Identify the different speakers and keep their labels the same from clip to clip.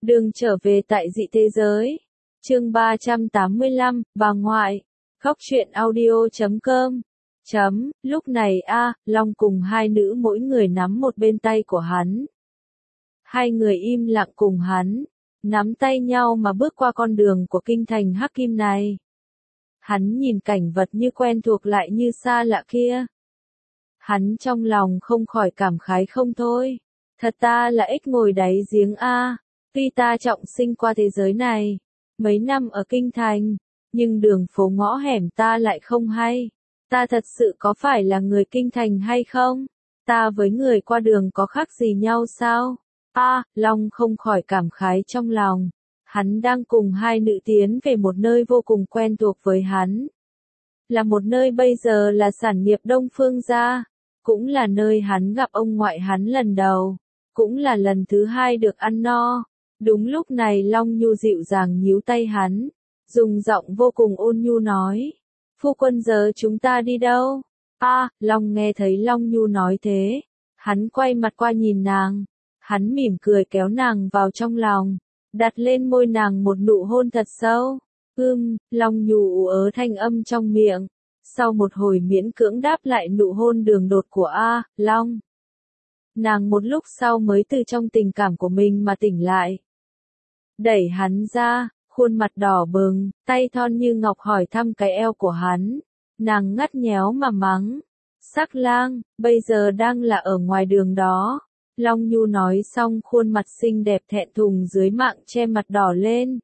Speaker 1: Đường trở về tại dị thế giới. Chương 385, bà ngoại. Khóc chuyện audio.com. Lúc này Long cùng hai nữ mỗi người nắm một bên tay của hắn. Hai người im lặng cùng hắn, nắm tay nhau mà bước qua con đường của kinh thành Hắc Kim này. Hắn nhìn cảnh vật như quen thuộc lại như xa lạ kia. Hắn trong lòng không khỏi cảm khái không thôi. Thật ta là ếch ngồi đáy giếng Tuy ta trọng sinh qua thế giới này, mấy năm ở kinh thành, nhưng đường phố ngõ hẻm ta lại không hay. Ta thật sự có phải là người kinh thành hay không? Ta với người qua đường có khác gì nhau sao? Long không khỏi cảm khái trong lòng. Hắn đang cùng hai nữ tiến về một nơi vô cùng quen thuộc với hắn. Là một nơi bây giờ là sản nghiệp Đông Phương gia. Cũng là nơi hắn gặp ông ngoại hắn lần đầu. Cũng là lần thứ hai được ăn no. Đúng lúc này Long Nhu dịu dàng nhíu tay hắn. Dùng giọng vô cùng ôn nhu nói. Phu quân giờ chúng ta đi đâu? Long nghe thấy Long Nhu nói thế. Hắn quay mặt qua nhìn nàng. Hắn mỉm cười kéo nàng vào trong lòng. Đặt lên môi nàng một nụ hôn thật sâu. Long Nhu ú ớ thanh âm trong miệng. Sau một hồi miễn cưỡng đáp lại nụ hôn đường đột của Long. Nàng một lúc sau mới từ trong tình cảm của mình mà tỉnh lại. Đẩy hắn ra, khuôn mặt đỏ bừng, tay thon như ngọc hỏi thăm cái eo của hắn. Nàng ngắt nhéo mà mắng. Sắc lang, bây giờ đang là ở ngoài đường đó. Long Nhu nói xong khuôn mặt xinh đẹp thẹn thùng dưới mạng che mặt đỏ lên.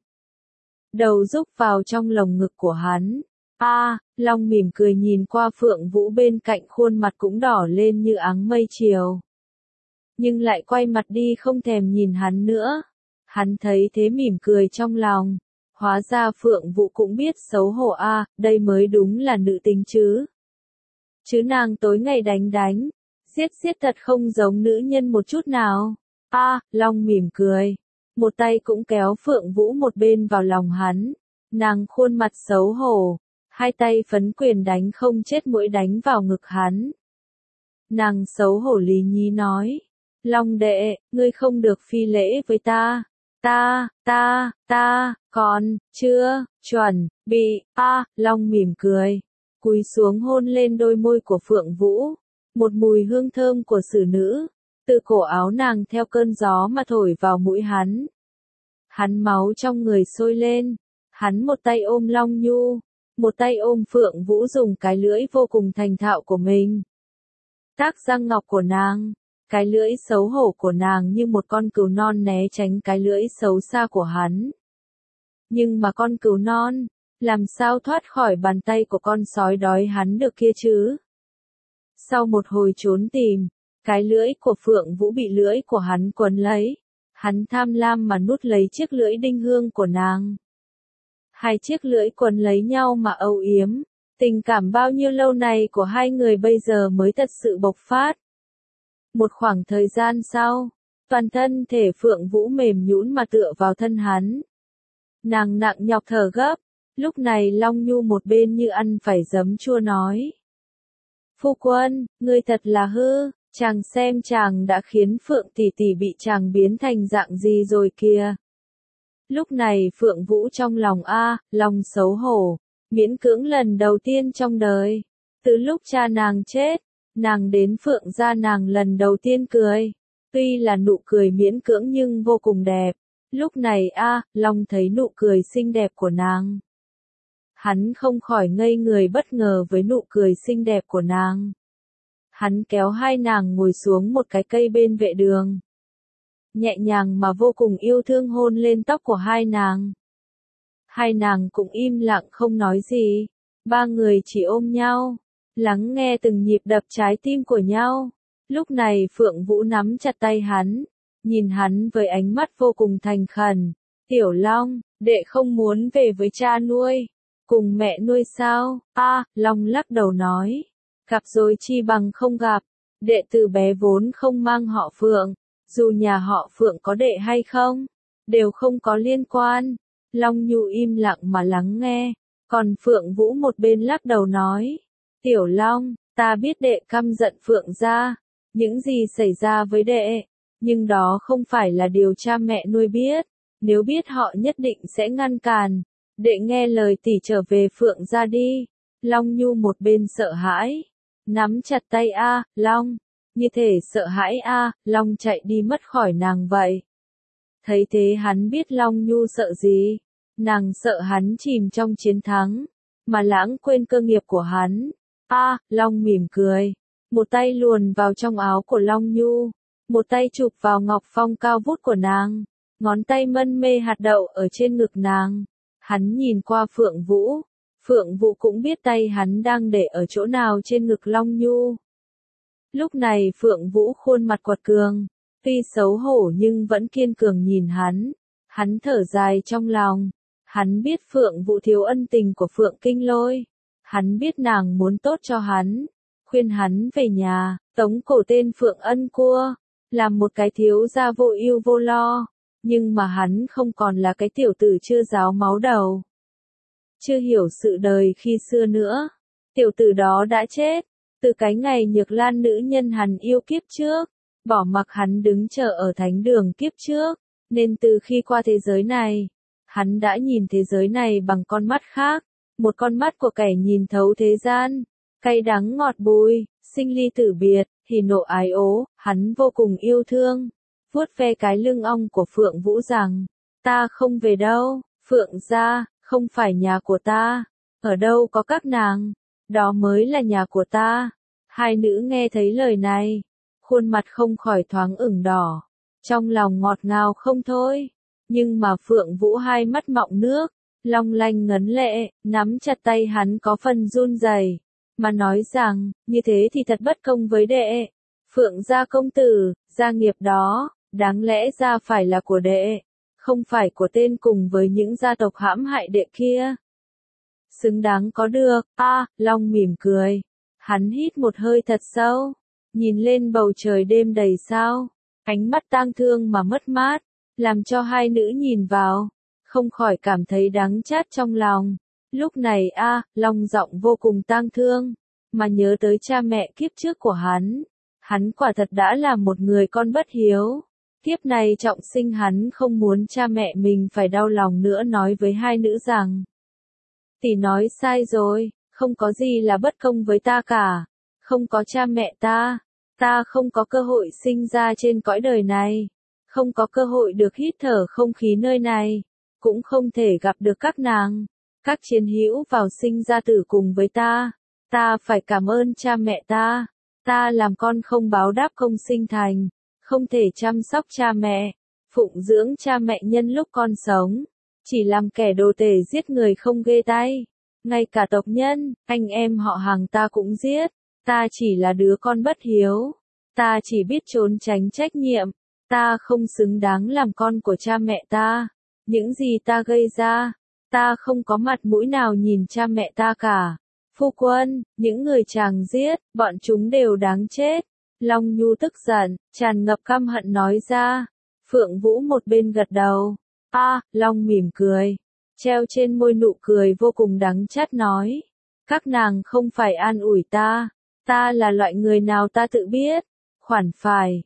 Speaker 1: Đầu rúc vào trong lồng ngực của hắn. Long mỉm cười nhìn qua Phượng Vũ bên cạnh khuôn mặt cũng đỏ lên như áng mây chiều. Nhưng lại quay mặt đi không thèm nhìn hắn nữa. Hắn thấy thế mỉm cười trong lòng. Hóa ra Phượng Vũ cũng biết xấu hổ đây mới đúng là nữ tính chứ. Chứ nàng tối ngày đánh. Giết thật không giống nữ nhân một chút nào. Long mỉm cười. Một tay cũng kéo Phượng Vũ một bên vào lòng hắn. Nàng khuôn mặt xấu hổ. Hai tay phấn quyền đánh không chết mũi đánh vào ngực hắn. Nàng xấu hổ lý nhí nói. Long đệ, ngươi không được phi lễ với ta. Ta, còn, chưa, chuẩn, bị, Long mỉm cười. Cúi xuống hôn lên đôi môi của Phượng Vũ. Một mùi hương thơm của xử nữ. Từ cổ áo nàng theo cơn gió mà thổi vào mũi hắn. Hắn máu trong người sôi lên. Hắn một tay ôm Long Nhu. Một tay ôm Phượng Vũ dùng cái lưỡi vô cùng thành thạo của mình. Tác răng ngọc của nàng. Cái lưỡi xấu hổ của nàng như một con cừu non né tránh cái lưỡi xấu xa của hắn. Nhưng mà con cừu non, làm sao thoát khỏi bàn tay của con sói đói hắn được kia chứ? Sau một hồi trốn tìm, cái lưỡi của Phượng Vũ bị lưỡi của hắn quấn lấy. Hắn tham lam mà nuốt lấy chiếc lưỡi đinh hương của nàng. Hai chiếc lưỡi quấn lấy nhau mà âu yếm. Tình cảm bao nhiêu lâu này của hai người bây giờ mới thật sự bộc phát. Một khoảng thời gian sau, toàn thân thể Phượng Vũ mềm nhũn mà tựa vào thân hắn. Nàng nặng nhọc thở gấp, lúc này Long Nhu một bên như ăn phải giấm chua nói. Phu quân, ngươi thật là hư, chàng xem chàng đã khiến Phượng tỷ tỷ bị chàng biến thành dạng gì rồi kìa. Lúc này Phượng Vũ trong lòng Long xấu hổ, miễn cưỡng lần đầu tiên trong đời. Từ lúc cha nàng chết, nàng đến Phượng gia nàng lần đầu tiên cười. Tuy là nụ cười miễn cưỡng nhưng vô cùng đẹp. Lúc này Long thấy nụ cười xinh đẹp của nàng. Hắn không khỏi ngây người bất ngờ với nụ cười xinh đẹp của nàng. Hắn kéo hai nàng ngồi xuống một cái cây bên vệ đường. Nhẹ nhàng mà vô cùng yêu thương hôn lên tóc của hai nàng. Hai nàng cũng im lặng không nói gì. Ba người chỉ ôm nhau, lắng nghe từng nhịp đập trái tim của nhau. Lúc này Phượng Vũ nắm chặt tay hắn, nhìn hắn với ánh mắt vô cùng thành khẩn. Tiểu Long, đệ không muốn về với cha nuôi, cùng mẹ nuôi sao? Long lắc đầu nói. Gặp rồi chi bằng không gặp, đệ từ bé vốn không mang họ Phượng, dù nhà họ Phượng có đệ hay không, đều không có liên quan. Long Nhu im lặng mà lắng nghe, còn Phượng Vũ một bên lắc đầu nói. Tiểu Long, ta biết đệ căm giận Phượng gia, những gì xảy ra với đệ, nhưng đó không phải là điều cha mẹ nuôi biết. nếu biết họ nhất định sẽ ngăn cản. Đệ nghe lời tỷ trở về Phượng gia đi. Long Nhu một bên sợ hãi, nắm chặt tay A, Long, như thể sợ hãi A, Long chạy đi mất khỏi nàng vậy. Thấy thế hắn biết Long Nhu sợ gì, nàng sợ hắn chìm trong chiến thắng, mà lãng quên cơ nghiệp của hắn. A, Long mỉm cười, một tay luồn vào trong áo của Long Nhu, một tay chụp vào ngọc phong cao vút của nàng, ngón tay mân mê hạt đậu ở trên ngực nàng. Hắn nhìn qua Phượng Vũ, Phượng Vũ cũng biết tay hắn đang để ở chỗ nào trên ngực Long Nhu. Lúc này Phượng Vũ khuôn mặt quật cường, tuy xấu hổ nhưng vẫn kiên cường nhìn hắn thở dài trong lòng. Hắn biết Phượng Vũ thiếu ân tình của Phượng Kinh Lôi, hắn biết nàng muốn tốt cho hắn, khuyên hắn về nhà, tống cổ tên Phượng Ân Cua, làm một cái thiếu gia vô ưu vô lo, nhưng mà hắn không còn là cái tiểu tử chưa ráo máu đầu, chưa hiểu sự đời khi xưa nữa. Tiểu tử đó đã chết, từ cái ngày Nhược Lan nữ nhân hắn yêu kiếp trước, bỏ mặc hắn đứng chờ ở thánh đường kiếp trước, nên từ khi qua thế giới này, hắn đã nhìn thế giới này bằng con mắt khác, một con mắt của kẻ nhìn thấu thế gian, cay đắng ngọt bùi, sinh ly tử biệt, hỉ nộ ái ố, hắn vô cùng yêu thương, vuốt ve cái lưng ong của Phượng Vũ rằng, ta không về đâu, Phượng gia, không phải nhà của ta, ở đâu có các nàng, đó mới là nhà của ta. Hai nữ nghe thấy lời này, khuôn mặt không khỏi thoáng ửng đỏ, trong lòng ngọt ngào không thôi, nhưng mà Phượng Vũ hai mắt mọng nước, long lanh ngấn lệ, nắm chặt tay hắn có phần run rẩy, mà nói rằng, như thế thì thật bất công với đệ. Phượng gia công tử, gia nghiệp đó, đáng lẽ ra phải là của đệ, không phải của tên cùng với những gia tộc hãm hại đệ kia. Xứng đáng có được, Long mỉm cười. Hắn hít một hơi thật sâu, nhìn lên bầu trời đêm đầy sao, ánh mắt tang thương mà mất mát, làm cho hai nữ nhìn vào, không khỏi cảm thấy đắng chát trong lòng. Lúc này Long giọng vô cùng tang thương, mà nhớ tới cha mẹ kiếp trước của hắn quả thật đã là một người con bất hiếu. Kiếp này trọng sinh hắn không muốn cha mẹ mình phải đau lòng nữa, nói với hai nữ rằng, tỷ nói sai rồi, không có gì là bất công với ta cả, không có cha mẹ ta không có cơ hội sinh ra trên cõi đời này, không có cơ hội được hít thở không khí nơi này, cũng không thể gặp được các nàng, các chiến hữu vào sinh ra tử cùng với ta phải cảm ơn cha mẹ ta làm con không báo đáp công sinh thành, không thể chăm sóc cha mẹ, phụng dưỡng cha mẹ nhân lúc con sống, chỉ làm kẻ đồ tể giết người không ghê tay, ngay cả tộc nhân, anh em họ hàng ta cũng giết, ta chỉ là đứa con bất hiếu, ta chỉ biết trốn tránh trách nhiệm, ta không xứng đáng làm con của cha mẹ ta, những gì ta gây ra, ta không có mặt mũi nào nhìn cha mẹ ta cả. Phu quân, những người chàng giết, bọn chúng đều đáng chết. Long Nhu tức giận, tràn ngập căm hận nói ra. Phượng Vũ một bên gật đầu. Long mỉm cười, treo trên môi nụ cười vô cùng đắng chát nói. Các nàng không phải an ủi ta là loại người nào ta tự biết. Khoản phải,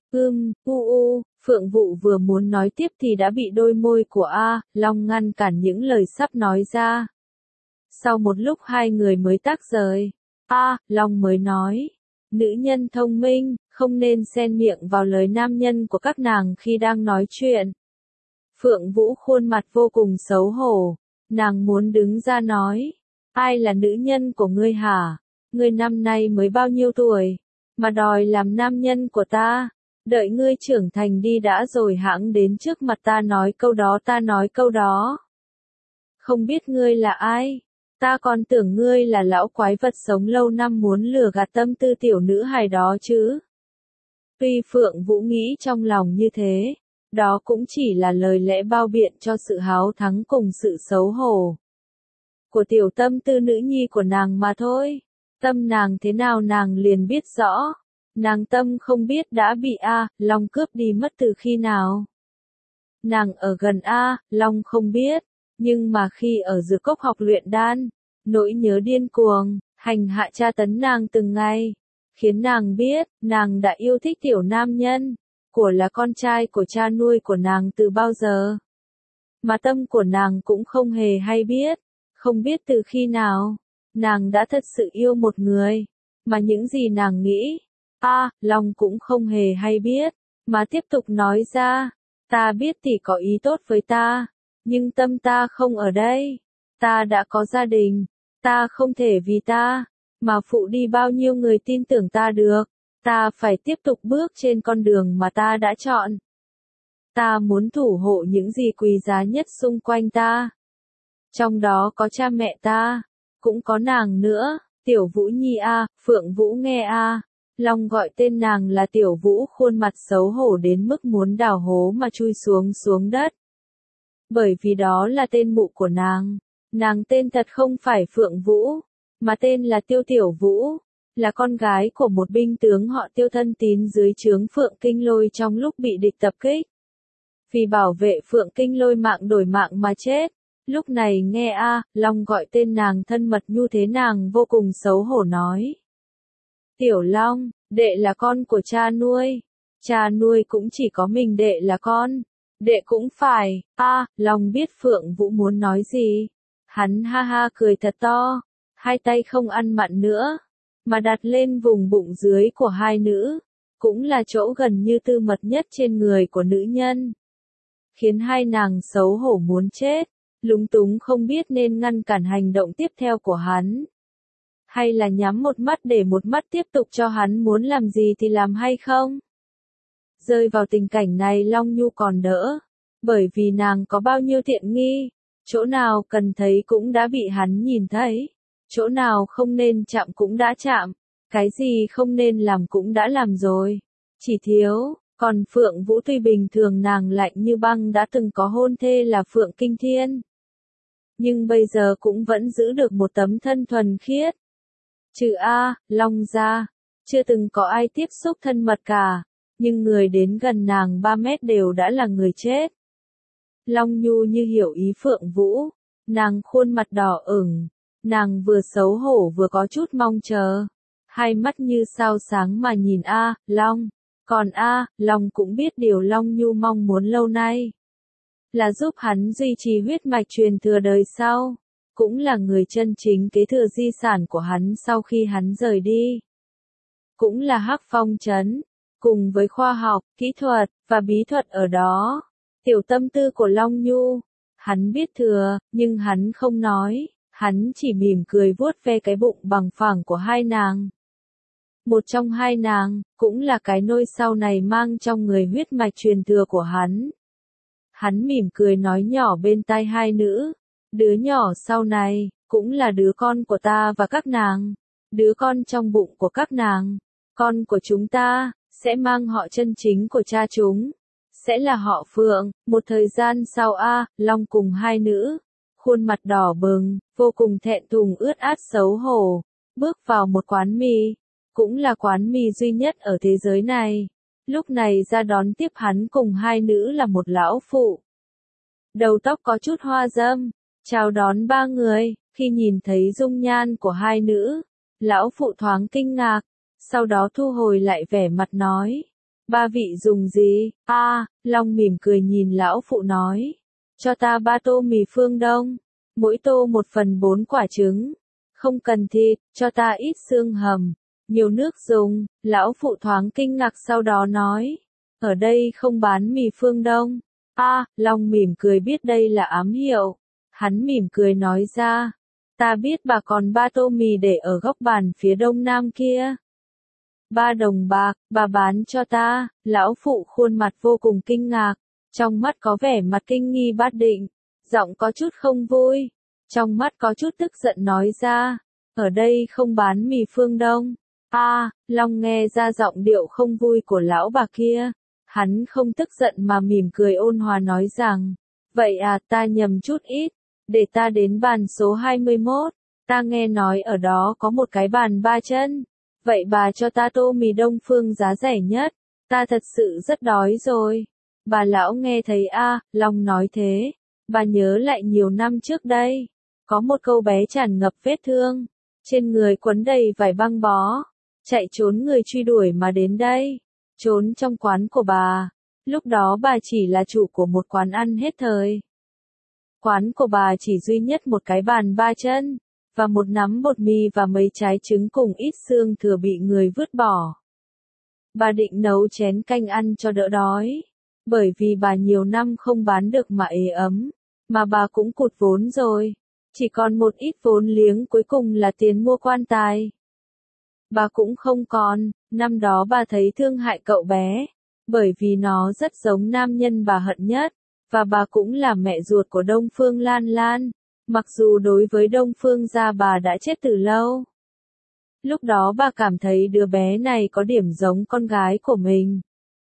Speaker 1: Phượng Vũ vừa muốn nói tiếp thì đã bị đôi môi của Long ngăn cản những lời sắp nói ra. Sau một lúc hai người mới tách rời, Long mới nói, nữ nhân thông minh, không nên xen miệng vào lời nam nhân của các nàng khi đang nói chuyện. Phượng Vũ khuôn mặt vô cùng xấu hổ, nàng muốn đứng ra nói, ai là nữ nhân của ngươi hả? Ngươi năm nay mới bao nhiêu tuổi, mà đòi làm nam nhân của ta? Đợi ngươi trưởng thành đi đã rồi hãng đến trước mặt ta nói câu đó. Không biết ngươi là ai? Ta còn tưởng ngươi là lão quái vật sống lâu năm muốn lừa gạt tâm tư tiểu nữ hài đó chứ. Tuy Phượng Vũ nghĩ trong lòng như thế, đó cũng chỉ là lời lẽ bao biện cho sự háo thắng cùng sự xấu hổ của tiểu tâm tư nữ nhi của nàng mà thôi. Tâm nàng thế nào nàng liền biết rõ. Nàng tâm không biết đã bị Long cướp đi mất từ khi nào. Nàng ở gần Long không biết, nhưng mà khi ở Dược Cốc học luyện đan, nỗi nhớ điên cuồng, hành hạ tra tấn nàng từng ngày, khiến nàng biết, nàng đã yêu thích tiểu nam nhân, của là con trai của cha nuôi của nàng từ bao giờ. mà tâm của nàng cũng không hề hay biết, không biết từ khi nào, nàng đã thật sự yêu một người, mà những gì nàng nghĩ, Long cũng không hề hay biết, mà tiếp tục nói ra, ta biết tỷ có ý tốt với ta, nhưng tâm ta không ở đây, ta đã có gia đình, ta không thể vì ta, mà phụ đi bao nhiêu người tin tưởng ta được, ta phải tiếp tục bước trên con đường mà ta đã chọn. Ta muốn thủ hộ những gì quý giá nhất xung quanh ta. Trong đó có cha mẹ ta, cũng có nàng nữa, Tiểu Vũ Nhi a, Phượng Vũ nghe a. Long gọi tên nàng là Tiểu Vũ, khuôn mặt xấu hổ đến mức muốn đào hố mà chui xuống đất. Bởi vì đó là tên mụ của nàng tên thật không phải Phượng Vũ, mà tên là Tiêu Tiểu Vũ, là con gái của một binh tướng họ Tiêu thân tín dưới trướng Phượng Kinh Lôi trong lúc bị địch tập kích. Vì bảo vệ Phượng Kinh Lôi mạng đổi mạng mà chết. Lúc này nghe Long gọi tên nàng thân mật như thế, nàng vô cùng xấu hổ nói. Tiểu Long, đệ là con của cha nuôi cũng chỉ có mình đệ là con, đệ cũng phải, Long biết Phượng Vũ muốn nói gì. Hắn ha ha cười thật to, hai tay không ăn mặn nữa, mà đặt lên vùng bụng dưới của hai nữ, cũng là chỗ gần như tư mật nhất trên người của nữ nhân. Khiến hai nàng xấu hổ muốn chết, lúng túng không biết nên ngăn cản hành động tiếp theo của hắn. Hay là nhắm một mắt để một mắt tiếp tục cho hắn muốn làm gì thì làm hay không? Rơi vào tình cảnh này Long Nhu còn đỡ, bởi vì nàng có bao nhiêu tiện nghi, chỗ nào cần thấy cũng đã bị hắn nhìn thấy, chỗ nào không nên chạm cũng đã chạm, cái gì không nên làm cũng đã làm rồi, chỉ thiếu, còn Phượng Vũ tuy bình thường nàng lạnh như băng đã từng có hôn thê là Phượng Kinh Thiên. Nhưng bây giờ cũng vẫn giữ được một tấm thân thuần khiết. Trừ Long ra, chưa từng có ai tiếp xúc thân mật cả, nhưng người đến gần nàng 3 mét đều đã là người chết. Long Nhu như hiểu ý Phượng Vũ, nàng khuôn mặt đỏ ửng, nàng vừa xấu hổ vừa có chút mong chờ, hai mắt như sao sáng mà nhìn Long, còn Long cũng biết điều Long Nhu mong muốn lâu nay. Là giúp hắn duy trì huyết mạch truyền thừa đời sau, cũng là người chân chính kế thừa di sản của hắn sau khi hắn rời đi. Cũng là Hắc Phong Trấn, cùng với khoa học, kỹ thuật, và bí thuật ở đó. Tiểu tâm tư của Long Nhu, hắn biết thừa, nhưng hắn không nói, hắn chỉ mỉm cười vuốt ve cái bụng bằng phẳng của hai nàng. Một trong hai nàng, cũng là cái nôi sau này mang trong người huyết mạch truyền thừa của hắn. Hắn mỉm cười nói nhỏ bên tai hai nữ, đứa nhỏ sau này, cũng là đứa con của ta và các nàng, đứa con trong bụng của các nàng, con của chúng ta, sẽ mang họ chân chính của cha chúng, sẽ là họ Phượng. Một thời gian sau Long cùng hai nữ, khuôn mặt đỏ bừng, vô cùng thẹn thùng ướt át xấu hổ, bước vào một quán mì, cũng là quán mì duy nhất ở thế giới này. Lúc này ra đón tiếp hắn cùng hai nữ là một lão phụ. Đầu tóc có chút hoa râm, chào đón ba người, khi nhìn thấy dung nhan của hai nữ, lão phụ thoáng kinh ngạc, sau đó thu hồi lại vẻ mặt nói, ba vị dùng gì? Long mỉm cười nhìn lão phụ nói, cho ta 3 tô mì phương Đông, mỗi tô 1/4 quả trứng, không cần thịt, cho ta ít xương hầm, nhiều nước dùng. Lão phụ thoáng kinh ngạc sau đó nói, ở đây không bán mì phương Đông. Long mỉm cười biết đây là ám hiệu, hắn mỉm cười nói ra, ta biết bà còn 3 tô mì để ở góc bàn phía đông nam kia. 3 đồng bạc, bà bán cho ta. Lão phụ khuôn mặt vô cùng kinh ngạc, trong mắt có vẻ mặt kinh nghi bát định, giọng có chút không vui, trong mắt có chút tức giận nói ra, ở đây không bán mì phương Đông. Long nghe ra giọng điệu không vui của lão bà kia, hắn không tức giận mà mỉm cười ôn hòa nói rằng, vậy ta nhầm chút ít, để ta đến bàn số 21, ta nghe nói ở đó có một cái bàn 3 chân, vậy bà cho ta tô mì Đông phương giá rẻ nhất, ta thật sự rất đói rồi. Bà lão nghe thấy Long nói thế, bà nhớ lại nhiều năm trước đây, có một cô bé tràn ngập vết thương, trên người quấn đầy vải băng bó, chạy trốn người truy đuổi mà đến đây, trốn trong quán của bà. Lúc đó bà chỉ là chủ của một quán ăn hết thời. Quán của bà chỉ duy nhất một cái bàn 3 chân, và một nắm bột mì và mấy trái trứng cùng ít xương thừa bị người vứt bỏ. Bà định nấu chén canh ăn cho đỡ đói, bởi vì bà nhiều năm không bán được mà ế ấm, mà bà cũng cụt vốn rồi, chỉ còn một ít vốn liếng cuối cùng là tiền mua quan tài. Bà cũng không còn, năm đó bà thấy thương hại cậu bé, bởi vì nó rất giống nam nhân bà hận nhất, và bà cũng là mẹ ruột của Đông Phương Lan Lan, mặc dù đối với Đông Phương gia bà đã chết từ lâu. Lúc đó bà cảm thấy đứa bé này có điểm giống con gái của mình.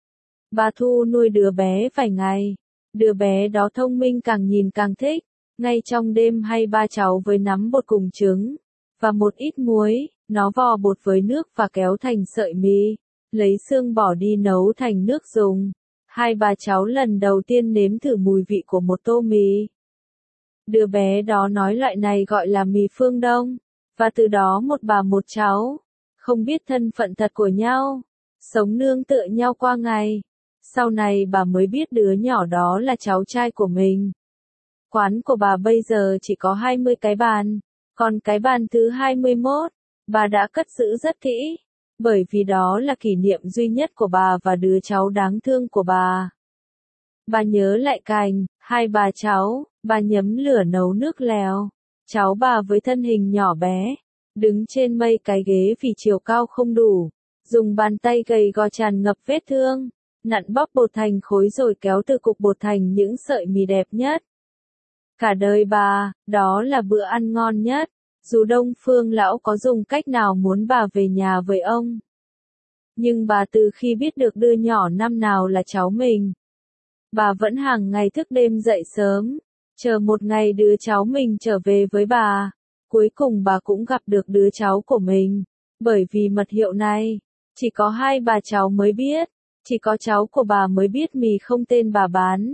Speaker 1: Bà thu nuôi đứa bé vài ngày, đứa bé đó thông minh càng nhìn càng thích, ngay trong đêm hay ba cháu với nắm bột cùng trứng, và một ít muối, nó vò bột với nước và kéo thành sợi mì, lấy xương bỏ đi nấu thành nước dùng. Hai bà cháu lần đầu tiên nếm thử mùi vị của một tô mì. Đứa bé đó nói loại này gọi là mì phương Đông, và từ đó một bà một cháu, không biết thân phận thật của nhau, sống nương tựa nhau qua ngày. Sau này bà mới biết đứa nhỏ đó là cháu trai của mình. Quán của bà bây giờ chỉ có 20 cái bàn, còn cái bàn thứ 21, bà đã cất giữ rất kỹ, bởi vì đó là kỷ niệm duy nhất của bà và đứa cháu đáng thương của bà. Bà nhớ lại cảnh, hai bà cháu, bà nhấm lửa nấu nước lèo, cháu bà với thân hình nhỏ bé, đứng trên mây cái ghế vì chiều cao không đủ, dùng bàn tay gầy gò tràn ngập vết thương, nặn bóp bột thành khối rồi kéo từ cục bột thành những sợi mì đẹp nhất. Cả đời bà, đó là bữa ăn ngon nhất, dù Đông Phương lão có dùng cách nào muốn bà về nhà với ông. Nhưng bà từ khi biết được đứa nhỏ năm nào là cháu mình, bà vẫn hàng ngày thức đêm dậy sớm, chờ một ngày đứa cháu mình trở về với bà. Cuối cùng bà cũng gặp được đứa cháu của mình, bởi vì mật hiệu này, chỉ có hai bà cháu mới biết, chỉ có cháu của bà mới biết mì không tên bà bán.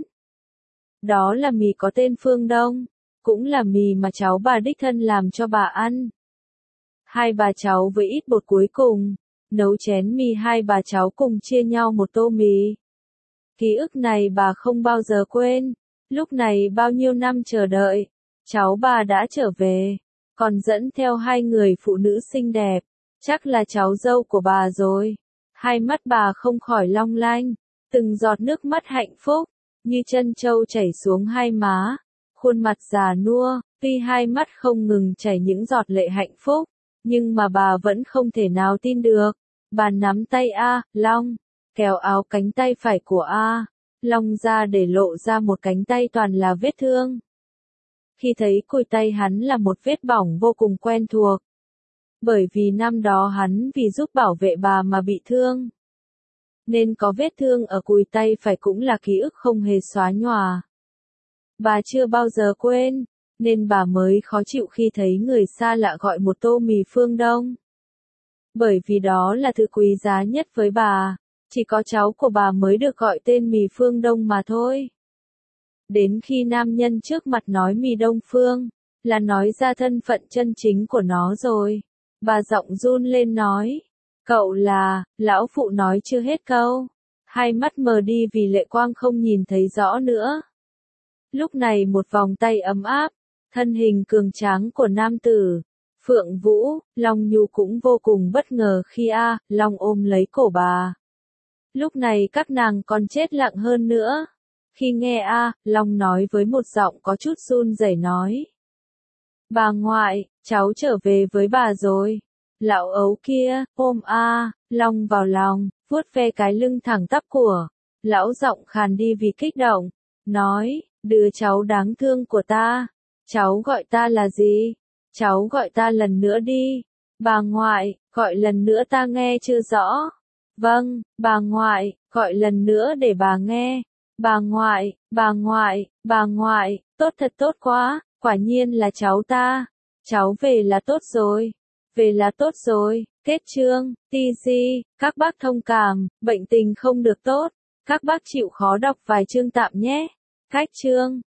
Speaker 1: Đó là mì có tên Phương Đông, cũng là mì mà cháu bà đích thân làm cho bà ăn. Hai bà cháu với ít bột cuối cùng, nấu chén mì hai bà cháu cùng chia nhau một tô mì. Ký ức này bà không bao giờ quên, lúc này bao nhiêu năm chờ đợi, cháu bà đã trở về, còn dẫn theo hai người phụ nữ xinh đẹp, chắc là cháu dâu của bà rồi. Hai mắt bà không khỏi long lanh, từng giọt nước mắt hạnh phúc, như chân trâu chảy xuống hai má, khuôn mặt già nua, tuy hai mắt không ngừng chảy những giọt lệ hạnh phúc, nhưng mà bà vẫn không thể nào tin được. Bà nắm tay Long, kéo áo cánh tay phải của Long ra để lộ ra một cánh tay toàn là vết thương. Khi thấy cùi tay hắn là một vết bỏng vô cùng quen thuộc. Bởi vì năm đó hắn vì giúp bảo vệ bà mà bị thương, nên có vết thương ở cùi tay phải cũng là ký ức không hề xóa nhòa. Bà chưa bao giờ quên, nên bà mới khó chịu khi thấy người xa lạ gọi một tô mì Phương Đông. Bởi vì đó là thứ quý giá nhất với bà, chỉ có cháu của bà mới được gọi tên mì Phương Đông mà thôi. Đến khi nam nhân trước mặt nói mì Đông Phương, là nói ra thân phận chân chính của nó rồi. Bà giọng run lên nói, cậu là, lão phụ nói chưa hết câu. Hai mắt mờ đi vì lệ quang không nhìn thấy rõ nữa. Lúc này một vòng tay ấm áp, thân hình cường tráng của nam tử, Phượng Vũ, Long Nhu cũng vô cùng bất ngờ khi Long ôm lấy cổ bà. Lúc này các nàng còn chết lặng hơn nữa. Khi nghe Long nói với một giọng có chút run rẩy nói. Bà ngoại, cháu trở về với bà rồi. Lão ấu kia, ôm Long vào lòng, vuốt ve cái lưng thẳng tắp của. Lão giọng khàn đi vì kích động. Nói, đứa cháu đáng thương của ta. Cháu gọi ta là gì? Cháu gọi ta lần nữa đi. Bà ngoại, gọi lần nữa ta nghe chưa rõ. Vâng, bà ngoại, gọi lần nữa để bà nghe. Bà ngoại, bà ngoại, bà ngoại, tốt thật tốt quá, quả nhiên là cháu ta. Cháu về là tốt rồi. Về là tốt rồi. Kết chương, TG, các bác thông cảm, bệnh tình không được tốt. Các bác chịu khó đọc vài chương tạm nhé. Cách chương.